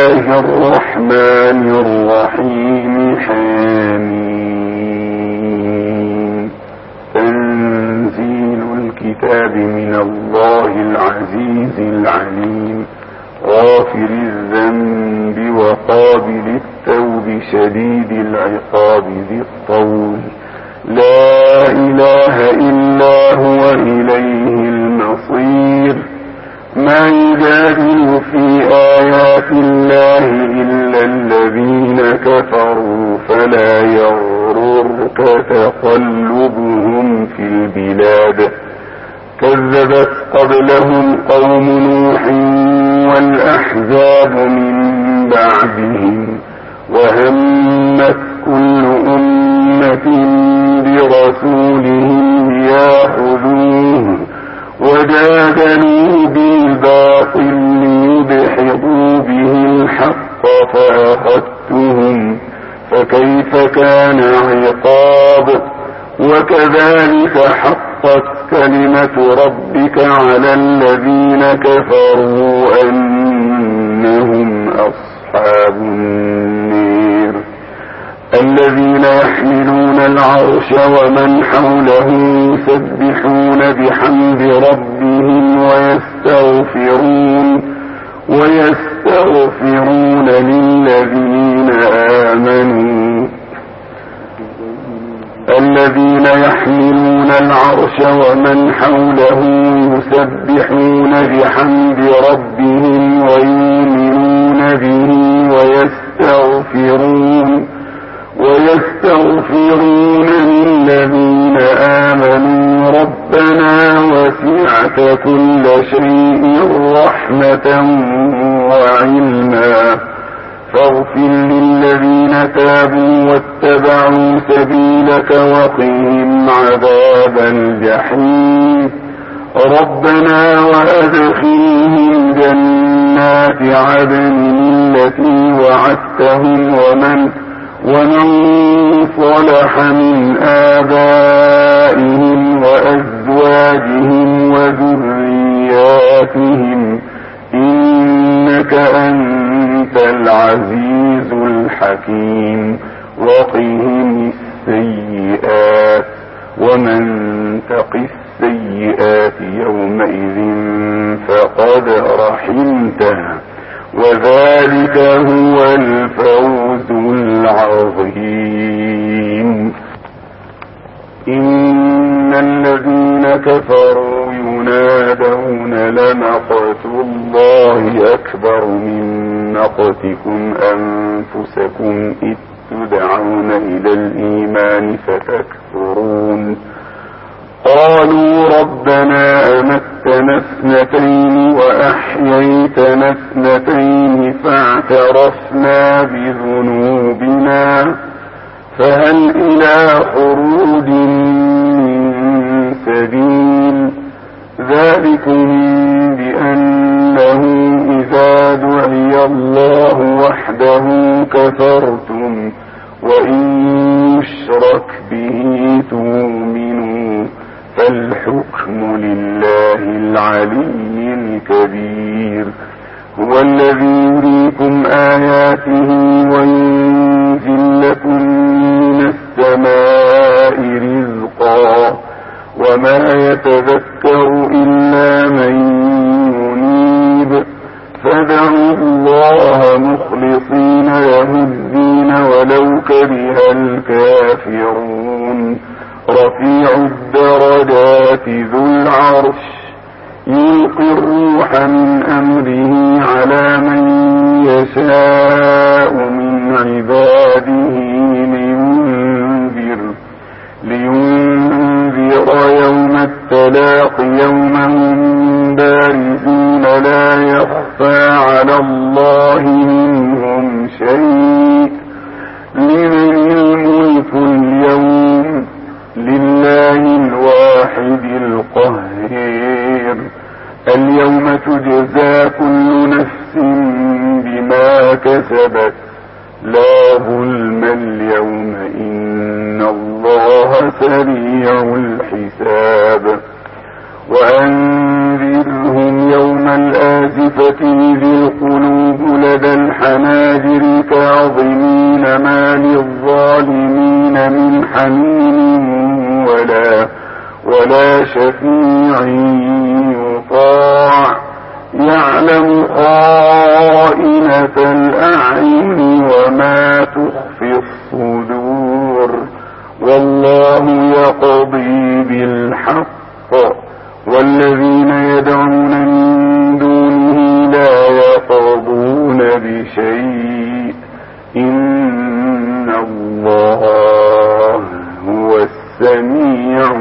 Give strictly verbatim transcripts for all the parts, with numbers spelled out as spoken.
الله الرحمن الرحيم حميم تنزيل الكتاب من الله العزيز العليم غافر الذنب وقابل التوب شديد العقاب ذي الطول لا إله إلا هو إليه المصير ما يجادل في آيات الله إلا الذين كفروا فلا يغررك تقلبهم في البلاد كذبت قبلهم قوم نوح والأحزاب من بعدهم وهمت كل أمة برسولهم ليأخذوه وجادلوا بالباطل ليدحضوا به الحق فأخذتهم فكيف كان عقاب وكذلك حقت كلمة ربك على الذين كفروا أنهم أصحاب النير الذين يحملون العرش ومن حوله يسبحون بحمد ربهم ويستغفرون ويستغفرون للذين آمنوا الذين يحملون العرش ومن حوله يسبحون بحمد ربهم ويؤمنون به ويستغفرون ويستغفرون للذين آمنوا ربنا وسعت كل شيء رحمة وعلما فاغفر للذين تابوا واتبعوا سبيلك وقهم عذاب الجحيم ربنا وأدخلهم جنات عدن التي وعدتهم ومن ومن صلح من آبائهم وأزواجهم وذرياتهم إنك أنت العزيز الحكيم وقهم السيئات ومن تق السيئات يومئذ فقد رحمته وذلك هو الفوز العظيم إن الذين كفروا ينادون لمقت الله أكبر من مقتكم أنفسكم إذ تدعون إلى الإيمان فتكفرون قالوا ربنا أمتنا اثنتين وأحييتنا اثنتين فاعترفنا بذنوبنا فهل إلى خروج من سبيل ذلكم بأنه إذا دعي الله وحده كفرتم وإن يشرك به تؤمنوا فالحكم لله العلي الكبير هو الذي يريكم آياته وينزل لكم من السماء رزقا وما يتذكر إلا من ينيب فادعوا الله مخلصين له الدين ولو كره الكافرون رفيع الدرجات ذو العرش يلقي الروح من أمره على من يشاء من عباده لينذر لينذر يوم التلاق يوم هم بارزون لا يخفى على الله منهم شيء لمن الملك اليوم لله الواحد القهير اليوم تجزى كل نفس بما كسبت لا ظلم اليوم إن الله سريع الحساب وأنذرهم يوم الآزفة والمؤلفة ذي القلوب لدى الحناجر كاظمين ما للظالمين من حميم ولا ولا شفيع يطاع يعلم خائنة الأعين وما تخفي الصدور والله يقضي بالحق والذين يدعون من دونه لا يقضون بشيء إن الله هو السميع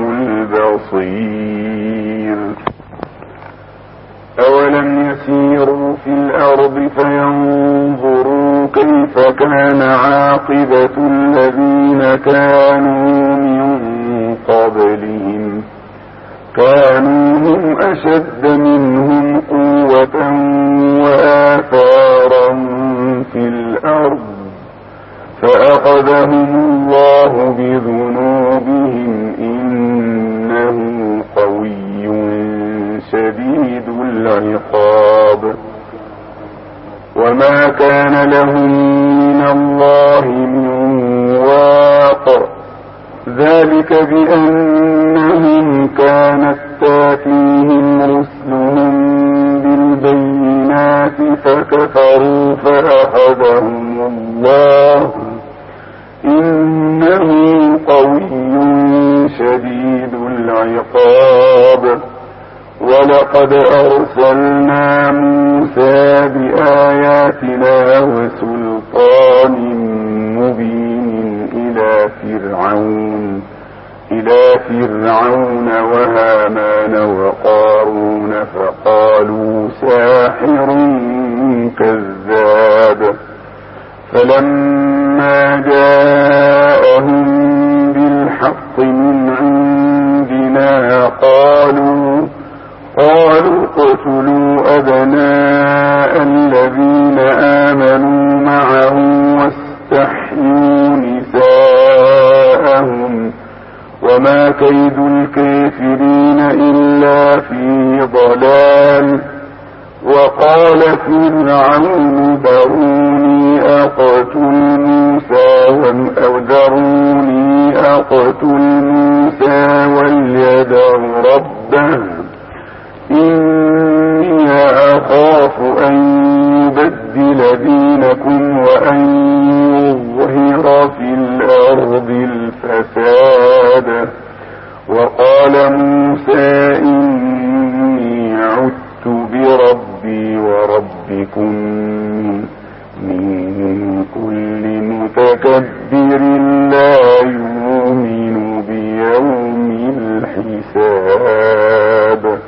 البصير. أولم يسيروا في الأرض فينظروا كيف كان عاقبة الذين كانوا من قبلهم كانوا هم أشد منهم قوة وآثارا في الأرض فأخذهم الله بذنوبهم إنه قوي شديد العقاب. وما كان لهم من الله من واق ذلك بأنهم كانت تاتيهم رسلهم بالبينات فكفروا فأخذهم الله إنه قوي شديد العقاب. ولقد أرسلنا موسى بآياتنا وسلطان مبين إلى فرعون إلى فرعون وهامان وقارون فقالوا ساحر كذاب فلما جاءهم بالحق من عندنا قالوا قالوا اقتلوا أبناء الذين آمنوا معه واستحيوا نساءهم وما كيد الكافرين إلا في ضلال. وقال فرعون ذروني أقتل موسى وذروني أقتل موسى وليدع ربه إني أخاف أن يبدل دينكم وأن يظهر في الأرض الفساد. وقال موسى إني عدت بربي وربكم من كل متكبر لا يؤمن بيوم الحساب.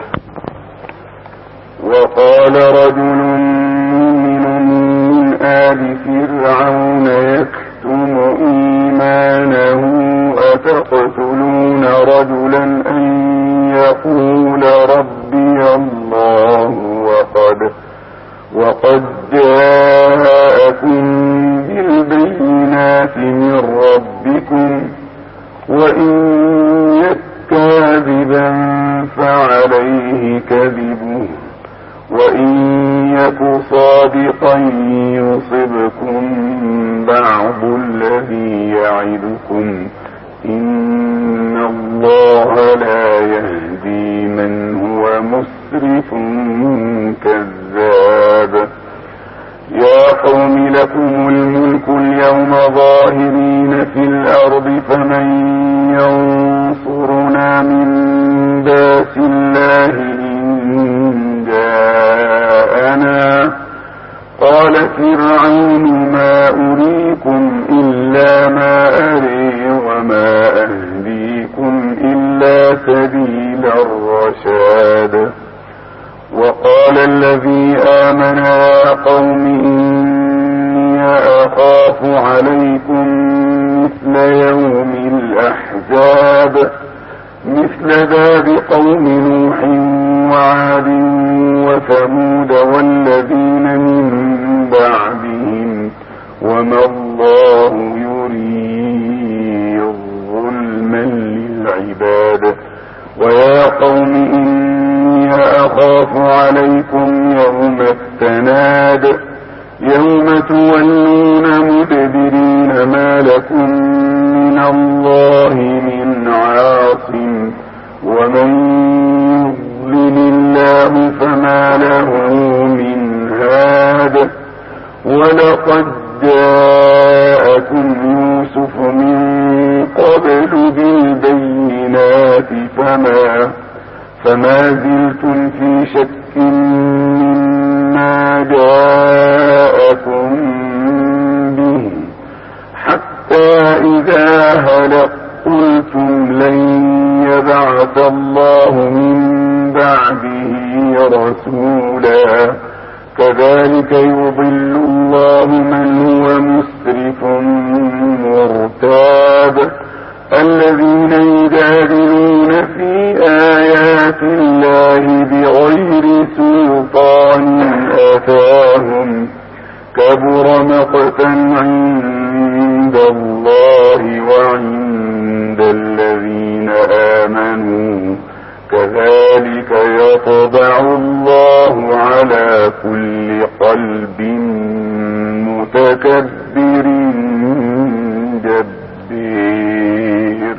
وقال رجل مؤمن من آل فرعون يكتم إيمانه أتقتلون رجلا أن يقول ربي الله وقد وقد جاءكم بالبينات من ربكم وإن يك كاذبا فعليه كذبه وإن يك صادقا يصبكم بعض الذي يعدكم إن الله لا يهدي من هو مسرف كذاب. يا قوم لكم الملك اليوم ظاهرين في الأرض فمن ينصرنا من بأس الله إن جاءنا. قال فرعون ما أريكم إلا ما أري وما أهديكم إلا سبيل الرشاد. وقال الذي آمن يا قوم إني أخاف عليكم مثل يوم الأحزاب مثل داب قوم نوح وعاد وثمود والذين من بعدهم وما الله يريد ظلما للعباد. ويا قوم إني أخاف عليكم يوم تناد يوم تولون مدبرين ما لكم من الله من عاصم ومن يضلل الله فما له من هاد ولقد جاءكم يوسف من قبل بالبينات فما فما زلتم في شك مما جاءكم به حتى إذا هلك قلتم لن يبعث الله من بعده رسولا كذلك يضل الله من هو مسرف مرتاب الذين يجادلون في آيات الله بغير سلطان آتاهم كبر مقتا عند الله وعند الذين آمنوا كذلك يطبع الله على كل قلب متكبر جبار.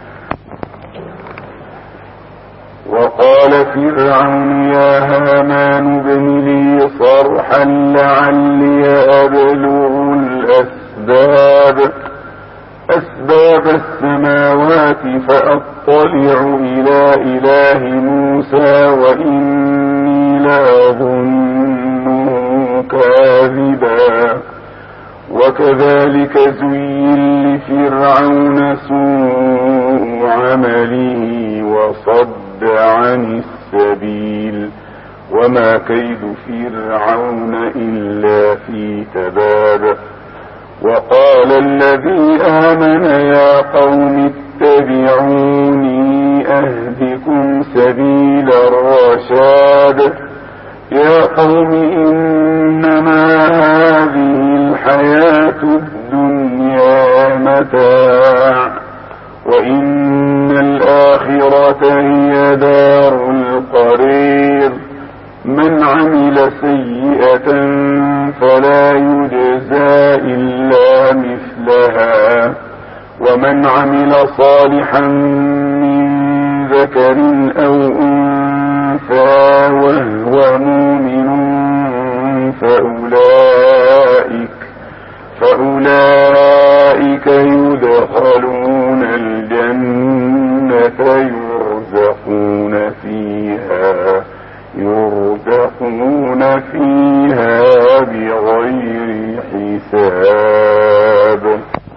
وقال فرعون يا هامان ابن لي صرحا لعلي أبلغ الأسباب أسباب السماوات فأطلع إلى إله موسى وإني لأظنه كاذبا وكذلك زين لفرعون سوء عمله وصد عن السبيل وما كيد فرعون إلا في تباب. وقال الذي آمن يا قوم اتبعوني أهدكم سبيل الرشاد يا قوم إنما هذه الحياة الدنيا متاع وإن الآخرة هي دار القرير من عمل سيئة فلا يجزى إلا مثلها ومن عمل صالحا من ذكر أو أنثى وهو مؤمن فأولئك فأولئك يدخلون الجنة يرزقون فيها يرزقون فيها بغير حساب.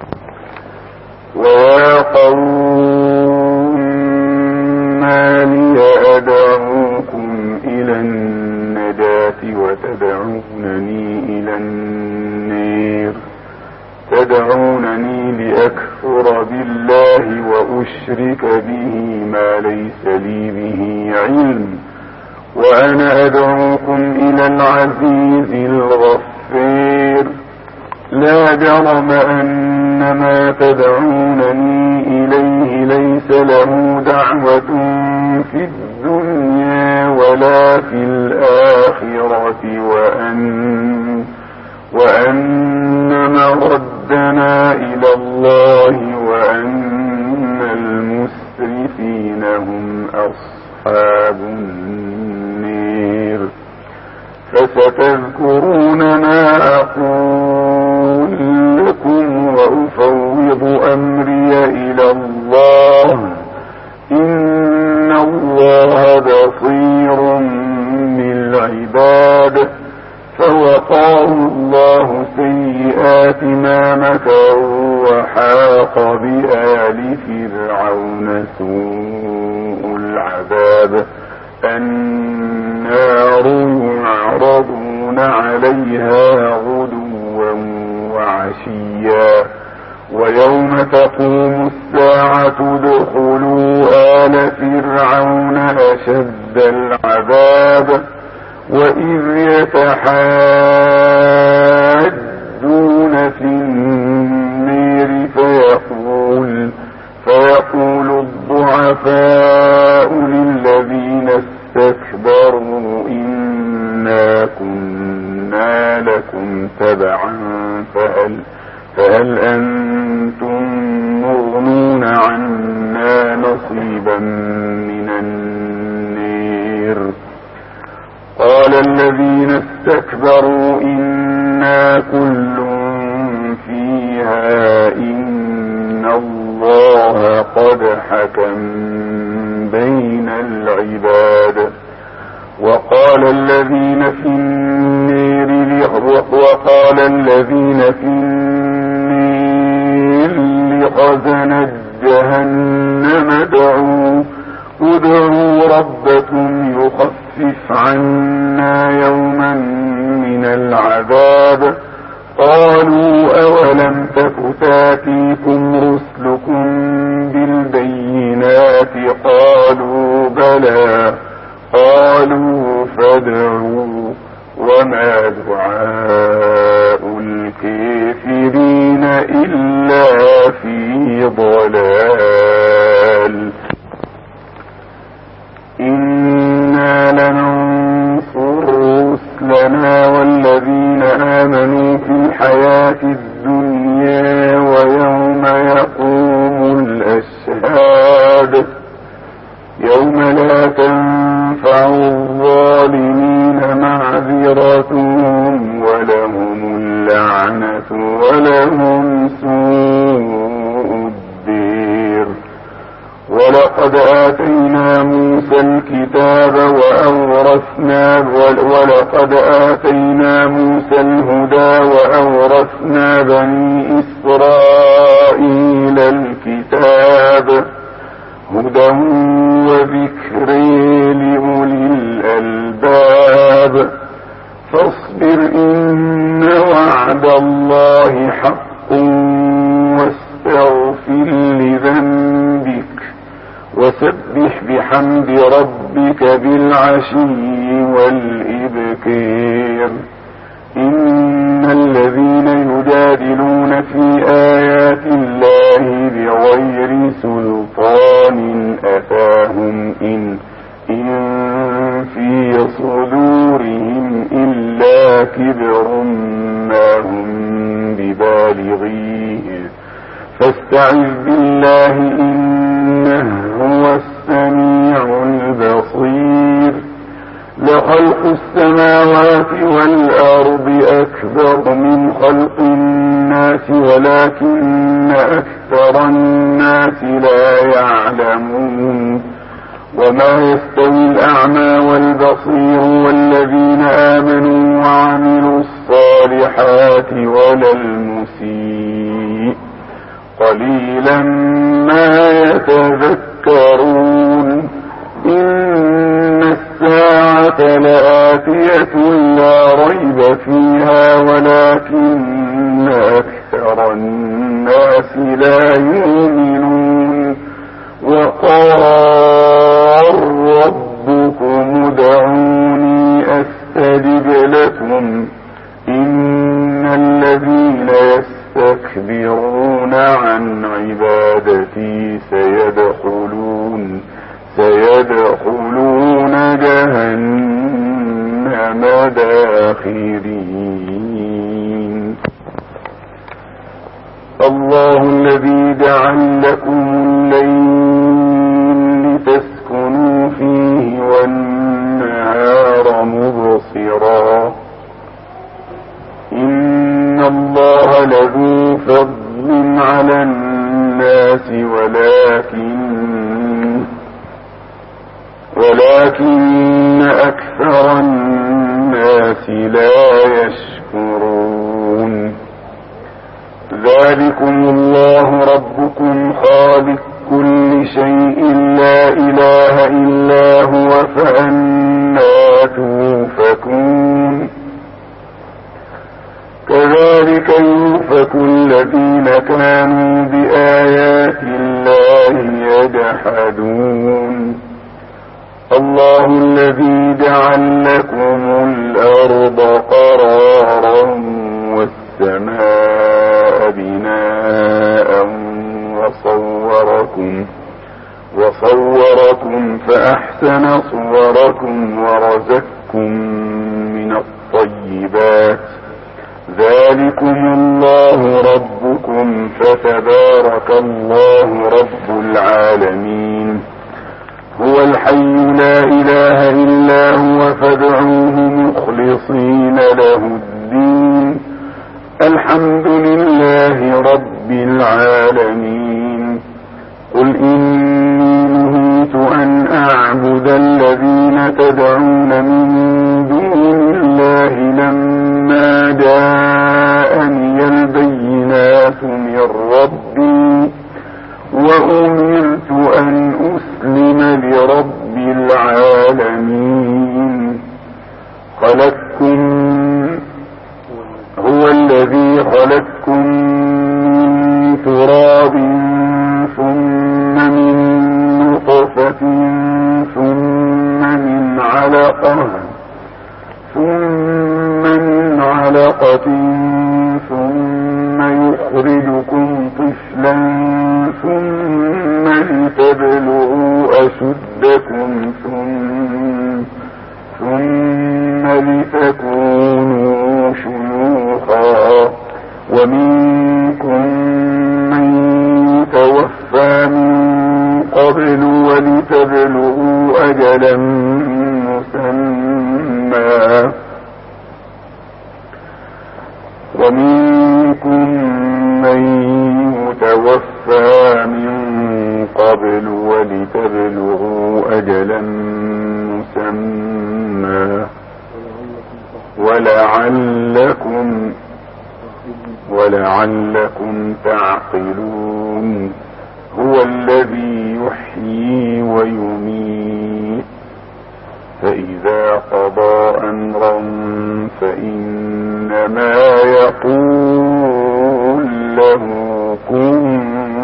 ويا قوم ما لي أدعوكم إلى النجاة وتدعونني إلى النير تدعونني لأكفر بالله وأشرك به ما ليس لي به علم وأنا أدعوكم إلى العزيز الغفير لا جرم أن ما تدعونني إليه ليس له دعوة في الدنيا ولا في الآخرة وأن وأن مردنا إلى الله وأن المسرفين هم أصحاب النير. فستذكرون ما أقول لكم وأفوض أمري إلى الله إن الله بصير بالعباد. فوقاه الله سيئات ما مكروا وحاق بآل فرعون سوء العذاب النار يعرضون عليها غدوا وعشيا ويوم تقوم الساعة ادخلوا آل فرعون أشد العذاب وإذ يتحاجون في النير فيقول فيقول الضعفاء للذين استكبروا إنا كنا لكم تبعا فهل, فهل أنتم مغنون عنا نصيبا من النير. قال الذين استكبروا إنا كل فيها إن الله قد حكم بين العباد. وقال الذين في النير وقال الذين في النير لخزنة جهنم ادعوا ادعوا ربكم يخفف عنا يوما من العذاب. قالوا أولم تك تاتيكم رسلكم بالبينات قالوا بلى قالوا فادعوا وما دعاء الكافرين إلا في ضلال. إنا لننصر رسلنا والذين آمنوا في الحياة الدنيا ويوم يقوم الأشهاد يوم لا تنفع الظالمين معذرتهم ولهم اللعنة ولهم سوء الدير. ولقد آتينا موسى الكتاب وأورثنا ولقد آتينا موسى الهدى وأورثنا بني إسرائيل الكتاب هدى وذكر لأولي الألباب. فاصبر إن وعد الله حق واستغفر لذنبك وسبح بحمد ربك بالعشي والإبكار. إن الذين يجادلون في آيات الله بغير سلطان أتاهم إن, إن في صدورهم إلا كبر ما هم ببالغيه فاستعذ بالله إنه هو السميع البصير. لخلق السماوات والأرض أكبر من خلق الناس ولكن أكثر الناس لا يعلمون. وما يستوي الأعمى والبصير والذين آمنوا وعملوا الصالحات ولا المسيء قليلا ما يتذكرون. إن الساعة لآتية لا ريب فيها ولكن أكثر الناس لا يؤمنون. وقال ربكم ادعوني أستجب لكم إن الذين يستكبرون عن عبادتي سيدخلون سيدخلون جهنم داخرين. الله الذي جعل لكم الليل لتسكنوا فيه والنهار مبصرا. إن الله لذو فضل على الناس ولكن ولكن أكثر الناس لا يشكرون. ذلكم الله ربكم خالق كل شيء لا إله إلا هو فأنى توفكون. كذلك يؤفك الذين كانوا بآيات الله يجحدون. الله الذي جعل لكم الأرض قرارا والسماء بناء وصوركم وصوركم فأحسن صوركم ورزقكم من الطيبات ذلكم الله ربكم فتبارك الله رب العالمين. هو الحي لا إله إلا هو فادعوه مخلصين له الدين. الحمد لله رب العالمين. قل إني نهيت أن أعبد الذين تدعون من دون الله لما جاءني البينات من ربي وأمرت أن أسلم لرب العالمين. خلقكم هو الذي خلقكم من تراب ثم من نطفة ثم من علقة ثم من علقة ثم يخرجكم طفلا ثم لتبلغوا أشدكم ثم, ثم لتكونوا شيوخا ومنكم من يتوفى من قبل ولتبلغوا أجلا مسمى ومنكم من يتوفى من قبل ولتبلغوا أجلا مسمى ولعلكم ولعلكم تعقلون. هو الذي يحيي ويميت فإذا قضى أمرا فإنما يقول له كن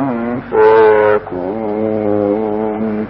فيكون.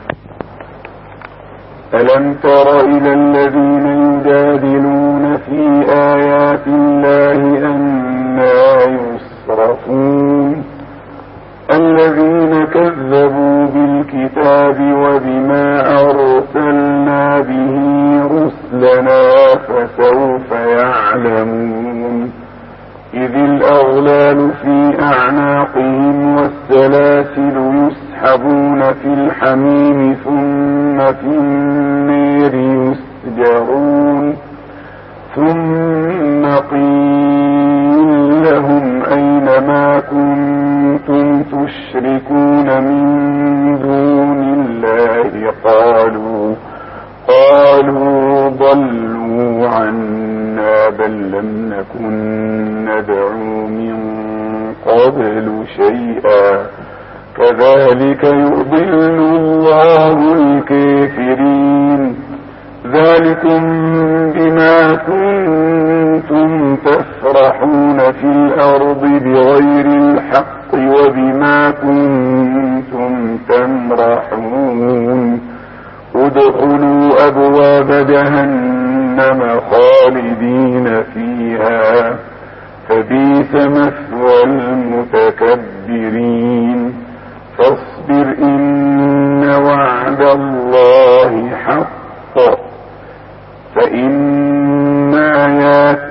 ألم تر إلى الذين يجادلون في آيات الله أنى يصرفون. الذين كذبوا بالكتاب وبما أرسلنا به رسلنا فسوف يعلمون. إذ الأغلال في أعناقهم والسلاسل يسحبون في الحميم ثم في النير يسجرون. ثم قيل لهم أين ما كنتم تشركون من دون الله قالوا قالوا ضلوا عنا بل لم نكن ندعو من قبل شيئا كذلك يضل الله الكافرين. ذلكم بما كنتم تفرحون في الأرض بغير الحق وبما كنتم تمرحون. ادخلوا أبواب جهنم خالدين فيها فبئس مثوى المتكبرين. فاصبر إن وعد الله حق فإما يات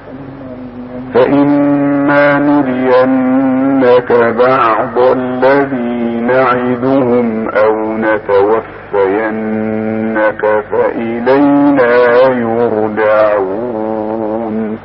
فإما نرينك بعض الذي نعدهم أو نتوفينك فإلينا يرجعون.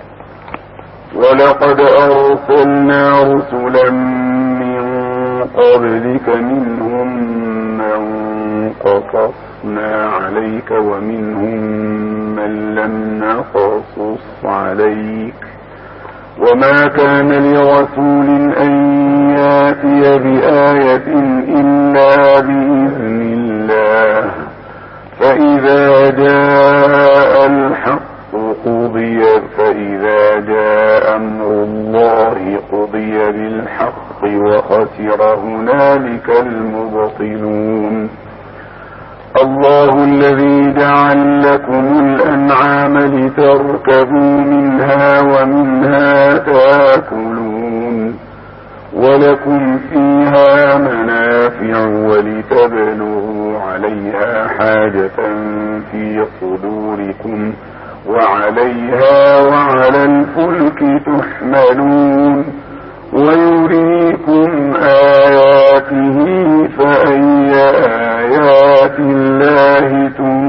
ولقد أرسلنا رسلا من قبلك منهم من قصصنا عليك ومنهم من لم نقصص عليك. وما كان لرسول أن يأتي بآية إلا بإذن الله فإذا جاء الحق قضي فإذا جاء أمر الله قضي بالحق وخسر هنالك المبطلون. الله الذي جعل لكم الأنعام لتركبوا منها ومنها تاكلون ولكم فيها منافع ولتبلغوا عليها حاجة في صدوركم وعليها وعلى الفلك تحملون ويريكم آياته فأي آيات الله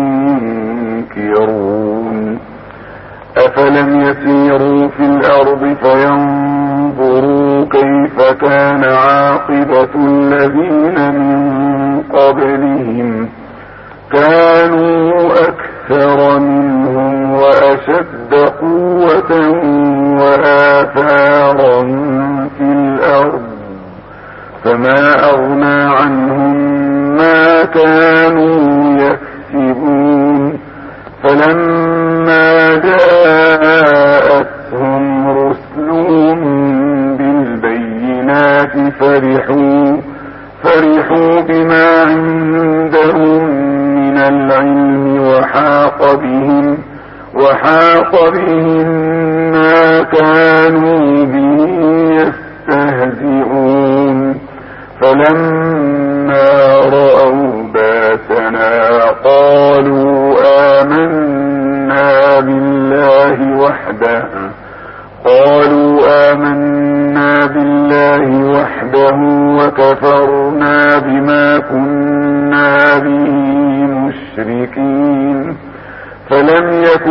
تنكرون أفلم يسيروا في الأرض فينظروا كيف كان عاقبة الذين من قبلهم كانوا أكثر منهم وأشد قوة وآثارا في الأرض فما أغنى عنهم ما كانوا يكسبون فلما جاءتهم رسلهم بالبينات فرحوا فرحوا بما عندهم من العلم وحاق بهم وحاق بهم ما كانوا به يستهزئون فلما رأوا باسنا قالوا آمنا بالله وحده قالوا آمنا بالله وحده وكفرنا بما كنا به مشركين فلم يك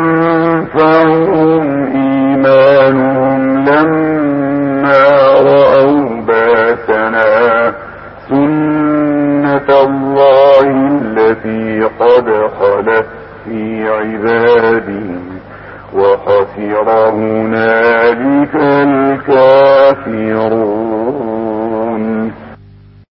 ينفعهم إيمانهم لما رأوا باسنا سنة الله التي قد خلت في عباده وخسر هنالك الكافرون.